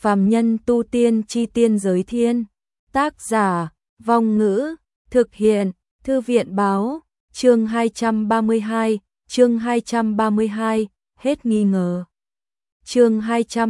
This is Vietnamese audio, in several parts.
Phàm nhân tu tiên chi tiên giới thiên. Tác giả, Vong Ngữ, thực hiện, Thư viện báo, chương 232, hết nghi ngờ. Chương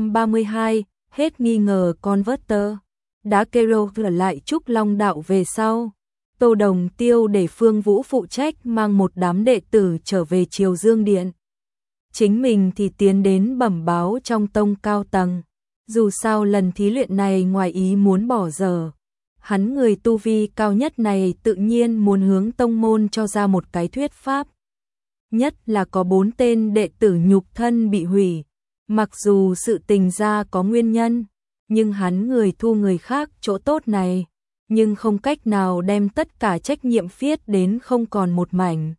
232, hết nghi ngờ Converter. Đã kêu lại Trúc Long đạo về sau. Tô Đồng Tiêu để Phương Vũ phụ trách mang một đám đệ tử trở về Triều Dương Điện. Chính mình thì tiến đến bẩm báo trong tông cao tầng. Dù sao lần thí luyện này ngoài ý muốn bỏ dở. Hắn người tu vi cao nhất này tự nhiên muốn hướng tông môn cho ra một cái thuyết pháp. Nhất là có 4 tên đệ tử nhục thân bị hủy. Mặc dù sự tình ra có nguyên nhân, nhưng hắn người thu người khác chỗ tốt này, nhưng không cách nào đem tất cả trách nhiệm viết đến không còn một mảnh.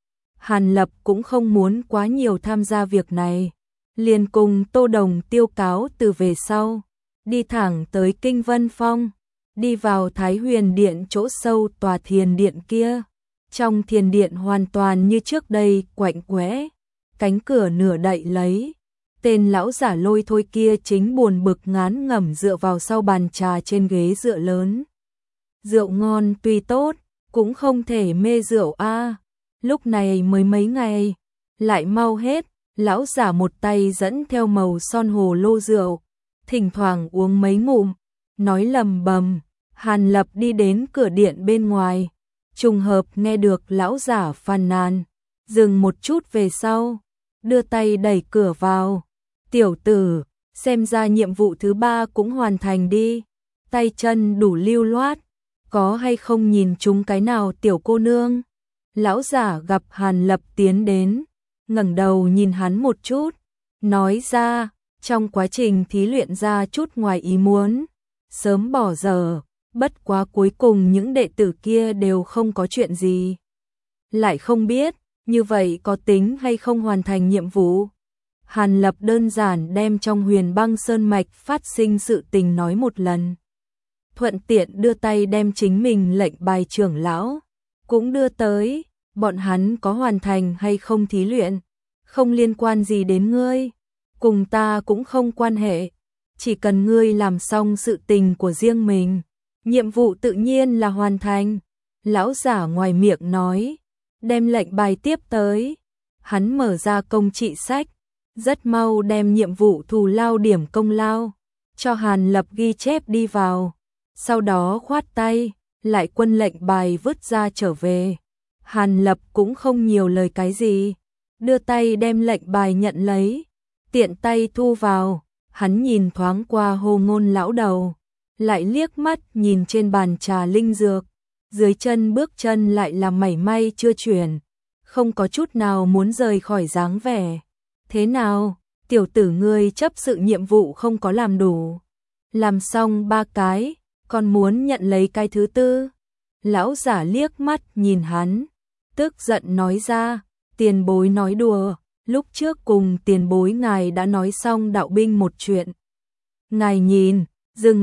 Hàn Lập cũng không muốn quá nhiều tham gia việc này, liền cùng Tô Đồng Tiêu cáo từ về sau, đi thẳng tới Kinh Vân Phong, đi vào Thái Huyền Điện chỗ sâu tòa thiền điện kia. Trong thiền điện hoàn toàn như trước đây quạnh quẽ, cánh cửa nửa đậy lấy. Tên lão giả Lôi Thôi kia chính buồn bực ngán ngẩm dựa vào sau bàn trà trên ghế dựa lớn. Rượu ngon tuy tốt, cũng không thể mê rượu a. Lúc này mới mấy ngày, lại mau hết. Lão giả một tay dẫn theo màu son hồ lô rượu, thỉnh thoảng uống mấy ngụm, nói lầm bầm. Hàn Lập đi đến cửa điện bên ngoài, trùng hợp nghe được lão giả phàn nàn, dừng một chút về sau, đưa tay đẩy cửa vào. Tiểu tử, xem ra nhiệm vụ thứ 3 cũng hoàn thành đi, tay chân đủ lưu loát, có hay không nhìn chúng cái nào tiểu cô nương? Lão giả gặp Hàn Lập tiến đến, ngẩng đầu nhìn hắn một chút, nói ra, trong quá trình thí luyện ra chút ngoài ý muốn, sớm bỏ dở, bất quá cuối cùng những đệ tử kia đều không có chuyện gì. Lại không biết, như vậy có tính hay không hoàn thành nhiệm vụ? Hàn Lập đơn giản đem trong Huyền Băng Sơn Mạch phát sinh sự tình nói một lần. Thuận tiện đưa tay đem chính mình lệnh bài trưởng lão cũng đưa tới, bọn hắn có hoàn thành hay không thí luyện, không liên quan gì đến ngươi, cùng ta cũng không quan hệ, chỉ cần ngươi làm xong sự tình của riêng mình, nhiệm vụ tự nhiên là hoàn thành. Lão giả ngoài miệng nói, đem lệnh bài tiếp tới, hắn mở ra công trị sách, rất mau đem nhiệm vụ thù lao điểm công lao cho Hàn Lập ghi chép đi vào, sau đó khoát tay, lại quân lệnh bài vứt ra trở về. Hàn Lập cũng không nhiều lời cái gì, đưa tay đem lệnh bài nhận lấy, tiện tay thu vào. Hắn nhìn thoáng qua Hồ Ngôn lão đầu, lại liếc mắt nhìn trên bàn trà linh dược, dưới chân bước chân lại là mảy may chưa chuyển, không có chút nào muốn rời khỏi dáng vẻ. Thế nào, tiểu tử ngươi chấp sự nhiệm vụ không có làm đủ, làm xong 3 cái, còn muốn nhận lấy cái thứ 4? Lão giả liếc mắt nhìn hắn, tức giận nói ra, tiền bối nói đùa, lúc trước cùng tiền bối ngài đã nói xong đạo binh một chuyện. Ngài nhìn, dừng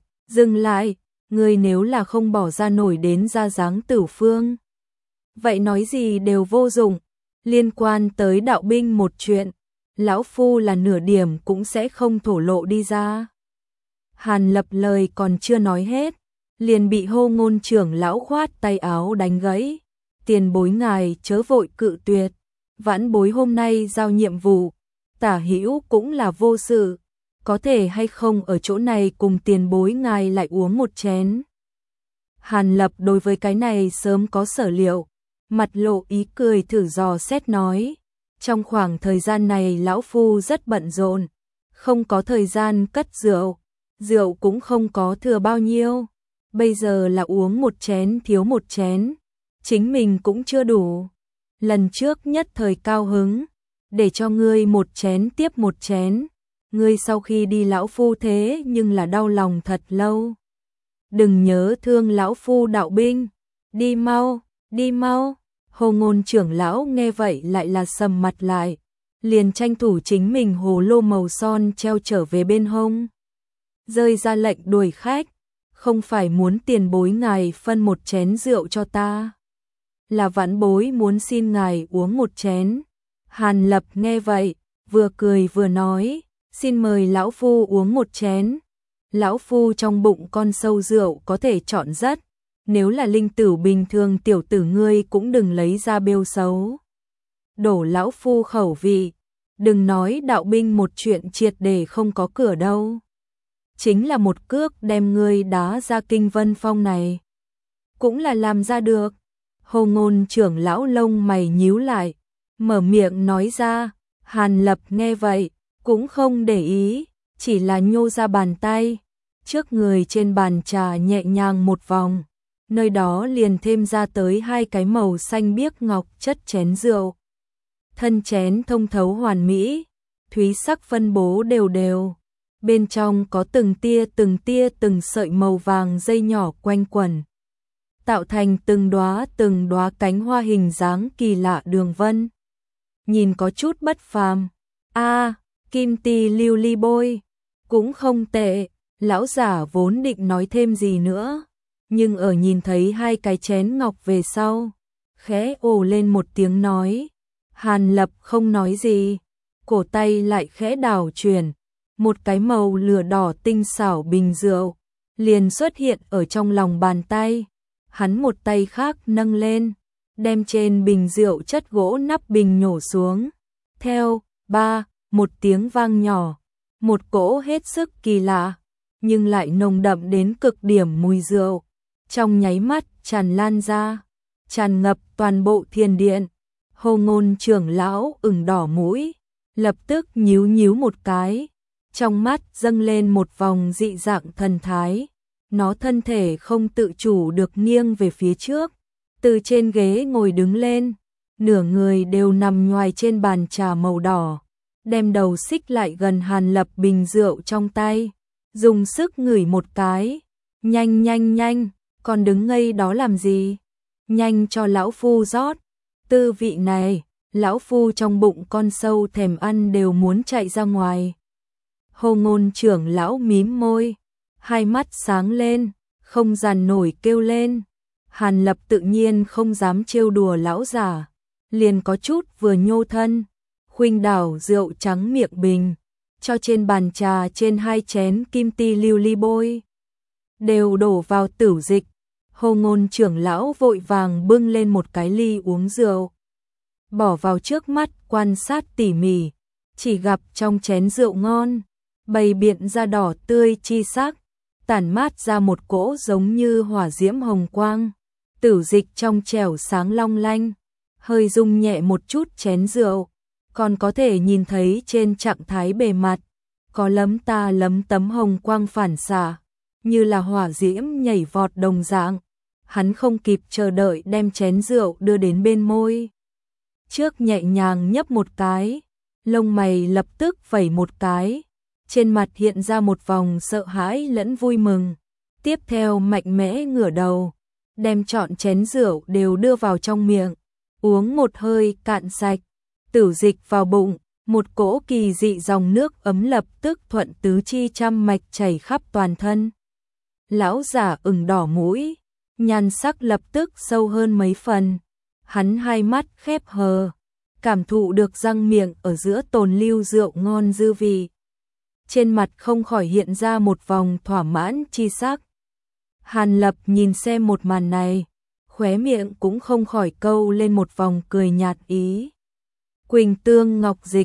lại, ngươi nếu là không bỏ ra nổi đến ra dáng Tử Phương, vậy nói gì đều vô dụng, liên quan tới đạo binh một chuyện, lão phu là nửa điểm cũng sẽ không thổ lộ đi ra. Hàn Lập lời còn chưa nói hết, liền bị Hồ Ngôn trưởng lão khoát tay áo đánh gãy. Tiền bối ngài chớ vội cự tuyệt, vãn bối hôm nay giao nhiệm vụ, tả hữu cũng là vô sự, có thể hay không ở chỗ này cùng tiền bối ngài lại uống một chén. Hàn Lập đối với cái này sớm có sở liệu, mặt lộ ý cười thử dò xét nói, trong khoảng thời gian này lão phu rất bận rộn, không có thời gian cất rượu, rượu cũng không có thừa bao nhiêu, bây giờ là uống một chén thiếu một chén, chính mình cũng chưa đủ. Lần trước nhất thời cao hứng, để cho ngươi một chén tiếp một chén, ngươi sau khi đi lão phu thế nhưng là đau lòng thật lâu. Đừng nhớ thương lão phu đạo binh, đi mau, đi mau. Hồ Ngôn trưởng lão nghe vậy lại là sầm mặt lại, liền tranh thủ chính mình hồ lô màu son treo trở về bên hông. Rơi ra lệnh đuổi khách, không phải muốn tiền bối ngài phân một chén rượu cho ta, là vãn bối muốn xin ngài uống một chén. Hàn Lập nghe vậy, vừa cười vừa nói, xin mời lão phu uống một chén. Lão phu trong bụng con sâu rượu có thể chọn rất, nếu là linh tử bình thường tiểu tử ngươi cũng đừng lấy ra bêu xấu. Đổ lão phu khẩu vị, đừng nói đạo binh một chuyện triệt để không có cửa đâu. Chính là một cước đem ngươi đá ra Kinh Vân Phong này, cũng là làm ra được. Hồ Ngôn trưởng lão lông mày nhíu lại, mở miệng nói ra. Hàn Lập nghe vậy, cũng không để ý, chỉ là nhô ra bàn tay, trước người trên bàn trà nhẹ nhàng một vòng, nơi đó liền thêm ra tới 2 cái màu xanh biếc ngọc chất chén rượu. Thân chén thông thấu hoàn mỹ, thúy sắc phân bố đều đều, bên trong có từng tia từng sợi màu vàng dây nhỏ quanh quẩn, tạo thành từng đóa cánh hoa hình dáng kỳ lạ đường vân. Nhìn có chút bất phàm. Kim ti lưu ly bôi, cũng không tệ. Lão giả vốn định nói thêm gì nữa, nhưng ở nhìn thấy 2 cái chén ngọc về sau, khẽ ồ lên một tiếng nói. Hàn Lập không nói gì, cổ tay lại khẽ đảo chuyển, một cái màu lửa đỏ tinh xảo bình rượu liền xuất hiện ở trong lòng bàn tay. Hắn một tay khác nâng lên, đem trên bình rượu chất gỗ nắp bình nhổ xuống. Theo một tiếng vang nhỏ, một cỗ hết sức kỳ lạ, nhưng lại nồng đậm đến cực điểm mùi rượu, trong nháy mắt tràn lan ra, tràn ngập toàn bộ thiền điện. Hồ Ngôn trưởng lão ửng đỏ mũi, lập tức nhíu một cái, trong mắt dâng lên một vòng dị dạng thần thái. Nó thân thể không tự chủ được nghiêng về phía trước, từ trên ghế ngồi đứng lên, nửa người đều nằm nhoài trên bàn trà màu đỏ, đem đầu xích lại gần Hàn Lập bình rượu trong tay, dùng sức ngửi một cái. Nhanh, còn đứng ngây đó làm gì? Nhanh cho lão phu rót. Tư vị này, lão phu trong bụng con sâu thèm ăn đều muốn chạy ra ngoài. Hồ Ngôn trưởng lão mím môi, 2 mắt sáng lên, không dằn nổi kêu lên. Hàn Lập tự nhiên không dám trêu đùa lão giả, liền có chút vừa nhô thân, khuynh đảo rượu trắng miệng bình, cho trên bàn trà trên 2 chén kim ti lưu ly bôi, đều đổ vào tửu dịch. Hồ Ngôn trưởng lão vội vàng bưng lên một cái ly uống rượu, bỏ vào trước mắt quan sát tỉ mỉ, chỉ gặp trong chén rượu ngon, bày biện ra đỏ tươi chi sắc, tản mát ra một cỗ giống như hỏa diễm hồng quang. Tửu dịch trong trẻo sáng long lanh, hơi rung nhẹ một chút chén rượu, còn có thể nhìn thấy trên trạng thái bề mặt có lấm tấm hồng quang phản xạ, như là hỏa diễm nhảy vọt đồng dạng. Hắn không kịp chờ đợi đem chén rượu đưa đến bên môi, trước nhẹ nhàng nhấp một cái, lông mày lập tức vẩy một cái, trên mặt hiện ra một vòng sợ hãi lẫn vui mừng. Tiếp theo mạnh mẽ ngửa đầu, đem trọn chén rượu đều đưa vào trong miệng, uống một hơi cạn sạch. Tửu dịch vào bụng, một cỗ kỳ dị dòng nước ấm lập tức thuận tứ chi trăm mạch chảy khắp toàn thân. Lão giả ửng đỏ mũi, nhan sắc lập tức sâu hơn mấy phần. Hắn 2 mắt khép hờ, cảm thụ được răng miệng ở giữa tồn lưu rượu ngon dư vị. Trên mặt không khỏi hiện ra một vòng thỏa mãn chi sắc. Hàn Lập nhìn xem một màn này, khóe miệng cũng không khỏi câu lên một vòng cười nhạt ý. Quỳnh tương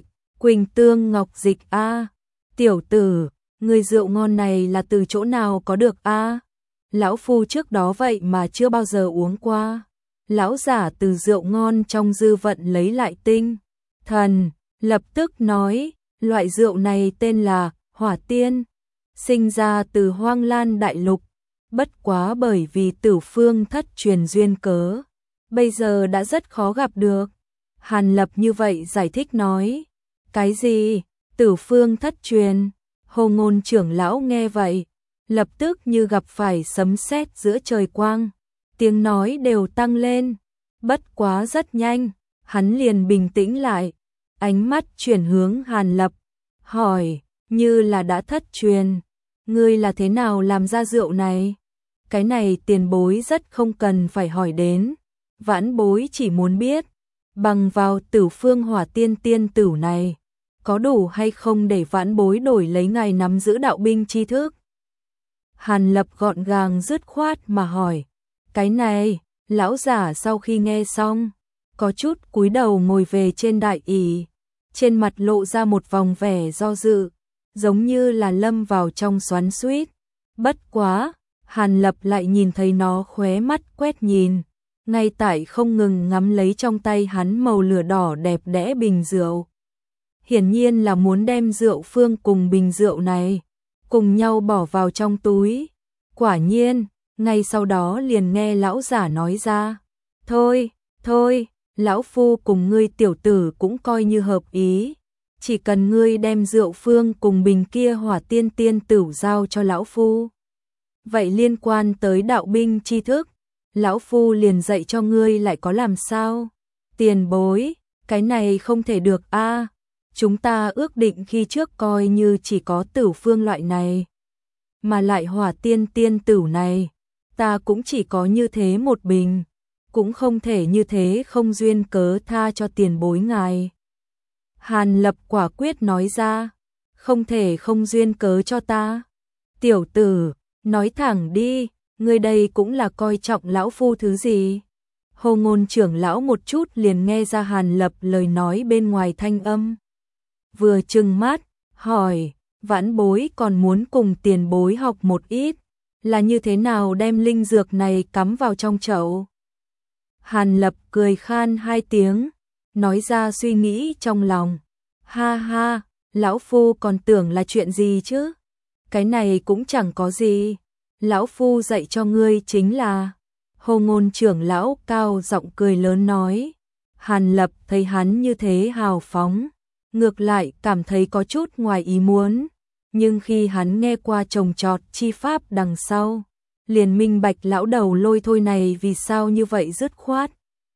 ngọc dịch a, tiểu tử, người rượu ngon này là từ chỗ nào có được a? Lão phu trước đó vậy mà chưa bao giờ uống qua. Lão giả từ rượu ngon trong dư vận lấy lại tinh thần, lập tức nói, loại rượu này tên là Hỏa Tiên, sinh ra từ Hoang Lan đại lục, bất quá bởi vì Tử Phương thất truyền duyên cớ, bây giờ đã rất khó gặp được. Hàn Lập như vậy giải thích nói. Cái gì? Tử Phương thất truyền? Hồ Ngôn trưởng lão nghe vậy, lập tức như gặp phải sấm sét giữa trời quang, tiếng nói đều tăng lên. Bất quá rất nhanh, hắn liền bình tĩnh lại, ánh mắt chuyển hướng Hàn Lập, hỏi, như là đã thất truyền, ngươi là thế nào làm ra rượu này? Cái này tiền bối rất không cần phải hỏi đến, vãn bối chỉ muốn biết, bằng vào Tử Phương Hỏa Tiên tiên tử này, có đủ hay không để vãn bối đổi lấy ngài nắm giữ đạo binh tri thức? Hàn Lập gọn gàng dứt khoát mà hỏi. Cái này, lão giả sau khi nghe xong, có chút cúi đầu ngồi về trên đại ỷ, trên mặt lộ ra một vòng vẻ do dự, giống như là lâm vào trong xoắn xuýt. Bất quá, Hàn Lập lại nhìn thấy nó khóe mắt quét nhìn, ngay tại không ngừng ngắm lấy trong tay hắn màu lửa đỏ đẹp đẽ bình rượu. Hiển nhiên là muốn đem rượu phương cùng bình rượu này cùng nhau bỏ vào trong túi. Quả nhiên, ngay sau đó liền nghe lão giả nói ra, thôi, lão phu cùng ngươi tiểu tử cũng coi như hợp ý, chỉ cần ngươi đem rượu phương cùng bình kia hỏa tiên tiên tửu giao cho lão phu. Vậy liên quan tới đạo binh tri thức, lão phu liền dạy cho ngươi lại có làm sao? Tiền bối, cái này không thể được a. Chúng ta ước định khi trước coi như chỉ có tửu phương loại này, mà lại hỏa tiên tiên tửu này, ta cũng chỉ có như thế một bình, cũng không thể như thế không duyên cớ tha cho tiền bối ngài. Hàn Lập quả quyết nói ra, không thể không duyên cớ cho ta. Tiểu tử, nói thẳng đi, ngươi đây cũng là coi trọng lão phu thứ gì? Hồ Ngôn trưởng lão một chút liền nghe ra Hàn Lập lời nói bên ngoài thanh âm. Vừa trừng mắt, hỏi, vãn bối còn muốn cùng tiền bối học một ít, là như thế nào đem linh dược này cắm vào trong chậu? Hàn Lập cười khan hai tiếng, nói ra suy nghĩ trong lòng. Ha ha, lão phu còn tưởng là chuyện gì chứ? Cái này cũng chẳng có gì, lão phu dạy cho ngươi chính là... Hồ Ngôn trưởng lão cao giọng cười lớn nói. Hàn Lập thấy hắn như thế hào phóng, ngược lại cảm thấy có chút ngoài ý muốn, nhưng khi hắn nghe qua trồng trọt chi pháp đằng sau, liền minh bạch lão đầu lôi thôi này vì sao như vậy dứt khoát.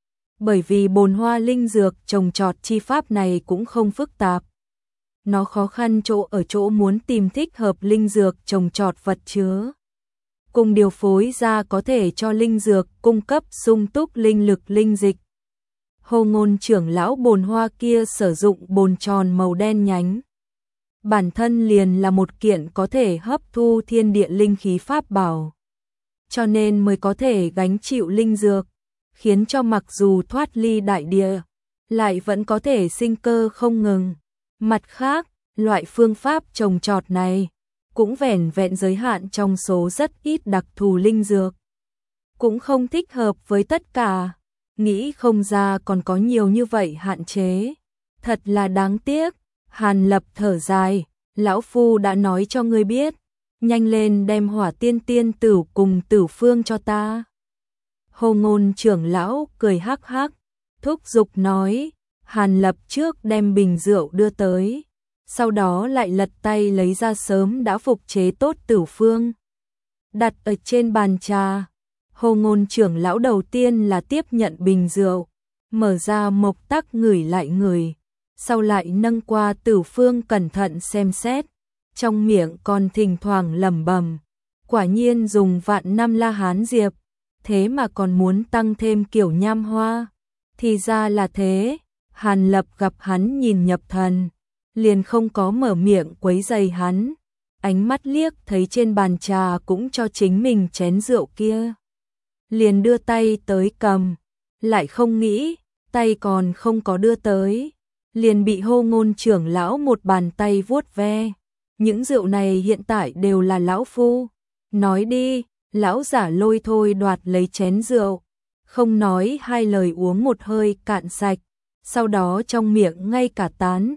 Bởi vì bồn hoa linh dược trồng trọt chi pháp này cũng không phức tạp. Nó khó khăn chỗ ở chỗ muốn tìm thích hợp linh dược trồng trọt vật chứa, cùng điều phối ra có thể cho linh dược cung cấp sung túc linh lực linh dịch. Hồ Ngôn trưởng lão bồn hoa kia sử dụng bồn tròn màu đen nhánh, bản thân liền là một kiện có thể hấp thu thiên địa linh khí pháp bảo, cho nên mới có thể gánh chịu linh dược, khiến cho mặc dù thoát ly đại địa, lại vẫn có thể sinh cơ không ngừng. Mặt khác, loại phương pháp trồng trọt này cũng vẻn vẹn giới hạn trong số rất ít đặc thù linh dược, cũng không thích hợp với tất cả, nghĩ không ra còn có nhiều như vậy hạn chế, thật là đáng tiếc. Hàn Lập thở dài, lão phu đã nói cho ngươi biết, nhanh lên đem hỏa tiên tiên tửu cùng tửu phương cho ta. Hồ Ngôn trưởng lão cười hắc hắc, thúc giục nói. Hàn Lập trước đem bình rượu đưa tới, sau đó lại lật tay lấy ra sớm đã phục chế tốt tửu phương, đặt ở trên bàn trà. Hồ Ngôn trưởng lão đầu tiên là tiếp nhận bình rượu, mở ra mộc tắc ngửi lại ngửi, sau lại nâng qua tửu phương cẩn thận xem xét, trong miệng còn thỉnh thoảng lẩm bẩm, quả nhiên dùng vạn năm La Hán diệp, thế mà còn muốn tăng thêm kiểu nham hoa, thì ra là thế. Hàn Lập gặp hắn nhìn nhập thần, liền không có mở miệng quấy rầy hắn, ánh mắt liếc thấy trên bàn trà cũng cho chính mình chén rượu kia, liền đưa tay tới cầm, lại không nghĩ, tay còn không có đưa tới, liền bị Hồ Ngôn trưởng lão một bàn tay vuốt ve. Những rượu này hiện tại đều là lão phu. Nói đi, lão giả lôi thôi đoạt lấy chén rượu, không nói hai lời uống một hơi cạn sạch, sau đó trong miệng ngay cả tán,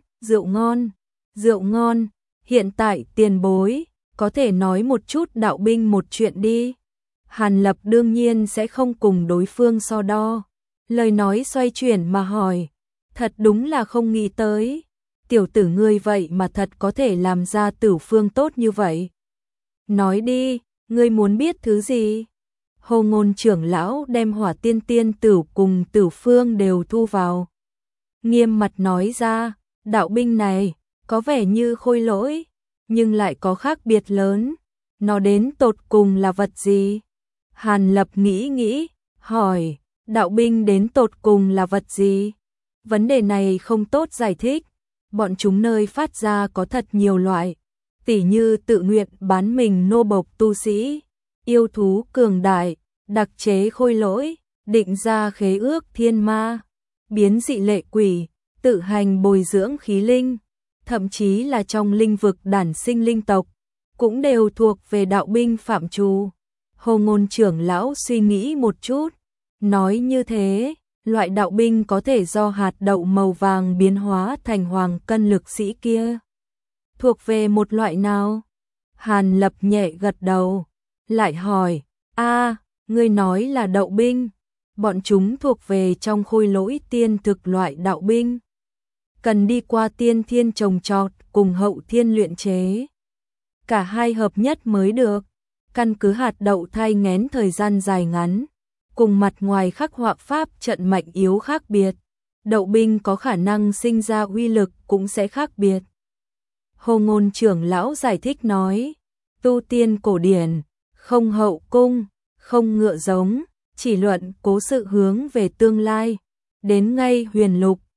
rượu ngon, hiện tại tiền bối, có thể nói một chút đạo binh một chuyện đi. Hàn Lập đương nhiên sẽ không cùng đối phương so đo, lời nói xoay chuyển mà hỏi, thật đúng là không nghĩ tới, tiểu tử ngươi vậy mà thật có thể làm ra tửu phương tốt như vậy. Nói đi, ngươi muốn biết thứ gì? Hồ Ngôn trưởng lão đem hỏa tiên tiên tửu cùng tửu phương đều thu vào, nghiêm mặt nói ra, đạo binh này có vẻ như khôi lỗi, nhưng lại có khác biệt lớn, nó đến tột cùng là vật gì? Hàn Lập nghĩ, hỏi, đạo binh đến tột cùng là vật gì? Vấn đề này không tốt giải thích, bọn chúng nơi phát ra có thật nhiều loại, tỉ như tự nguyện bán mình nô bộc tu sĩ, yêu thú cường đại, đặc chế khôi lỗi, định ra khế ước thiên ma, biến dị lệ quỷ, tự hành bồi dưỡng khí linh, thậm chí là trong linh vực đản sinh linh tộc, cũng đều thuộc về đạo binh phạm trù. Hồ Ngôn trưởng lão suy nghĩ một chút, nói như thế, loại đạo binh có thể do hạt đậu màu vàng biến hóa thành hoàng cân lực sĩ kia thuộc về một loại nào? Hàn Lập nhẹ gật đầu, lại hỏi, ngươi nói là đậu binh, bọn chúng thuộc về trong khôi lỗi tiên thực loại đạo binh, cần đi qua tiên thiên trồng trọt cùng hậu thiên luyện chế. Cả hai hợp nhất mới được, căn cứ hạt đậu thai nghén thời gian dài ngắn, cùng mặt ngoài khắc họa pháp trận mạnh yếu khác biệt, đậu binh có khả năng sinh ra uy lực cũng sẽ khác biệt. Hồ Ngôn trưởng lão giải thích nói, tu tiên cổ điển, không hậu cung, không ngựa giống, chỉ luận cố sự hướng về tương lai, đến ngay huyền lục,